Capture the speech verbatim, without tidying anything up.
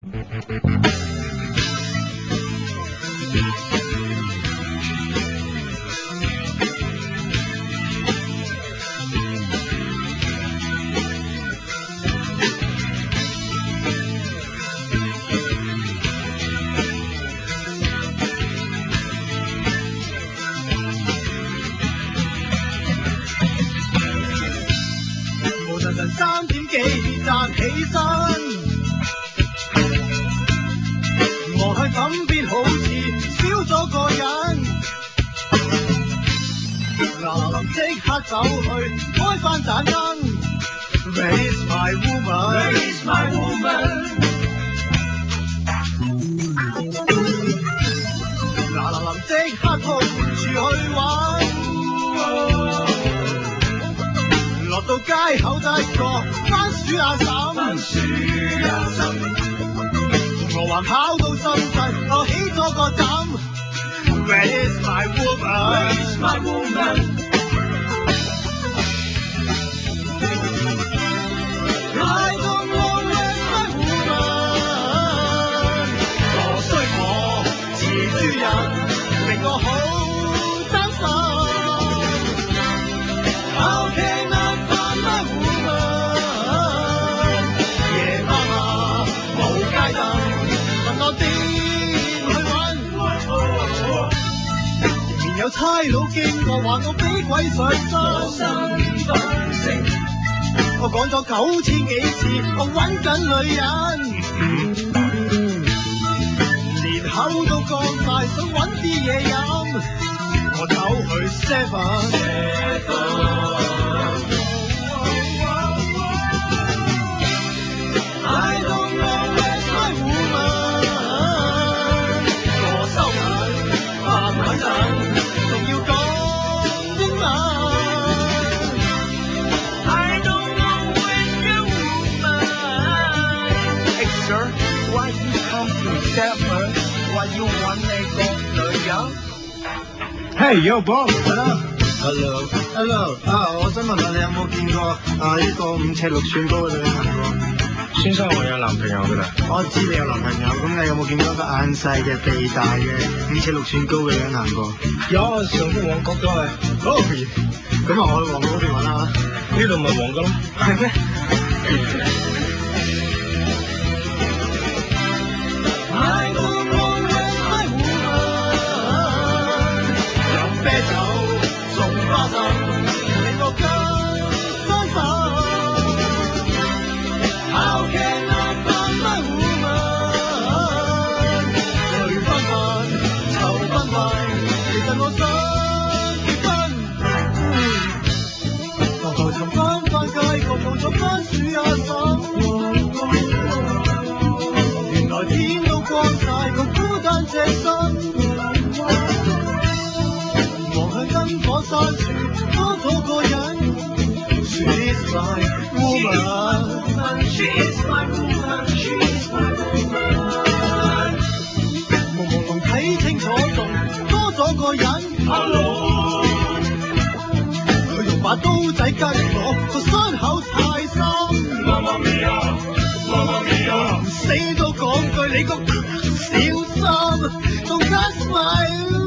三點幾站起身，望向枕邊好似少咗個人，嗱臨即刻走去開返盞燈 ，Where's my woman？Where's my woman？ 嗱嗱臨即刻抱住去揾。落到街口得個番薯阿嬸，番薯阿嬸，我還跑到深圳，我起咗個枕。Where's my woman？Where's my woman？ I don't know where's my woman。 我衰我似豬人，令我好擔心。How can I？有差佬經過話我俾鬼上身，我講咗九千幾次，我揾緊女人，連口都乾晒，想揾啲嘢飲，我走去 seven。I don't know where's my woman。 我收緊發緊陣。I don't know where's your woman。 Hey sir, why you come to Seven? Why you want 你個女人 ？Hey yo Bob, hello, hello, hello。啊，我想問下你有冇見過啊呢個五尺六寸高嘅女人行過？先生，我有男朋友㗎啦。我知你有男朋友，咁你有冇見過一個眼細嘅、鼻大嘅、五尺六寸高嘅女人行過？有，上個旺角都係。好，咁啊，我去旺角嗰邊揾下啦。呢度咪旺角咯。係咩？I don't know where's my woman。 飲啤酒，送花生，令我更傷心。How can I find my woman？ 淚紛紛，愁紛紛，其實我想結婚。我頭尋返返街角，做咗番薯阿嬸。原來天都光晒，咁孤單隻身。望向燈火山處，多咗個人。She's my woman。She's my woman, she's my woman。 朦朦朧睇清楚仲多咗個人 ，Hello。佢用把刀仔吉我個傷口太深 ，Mamma mia，Mamma mia， 死都講句你個小心，仲 touch my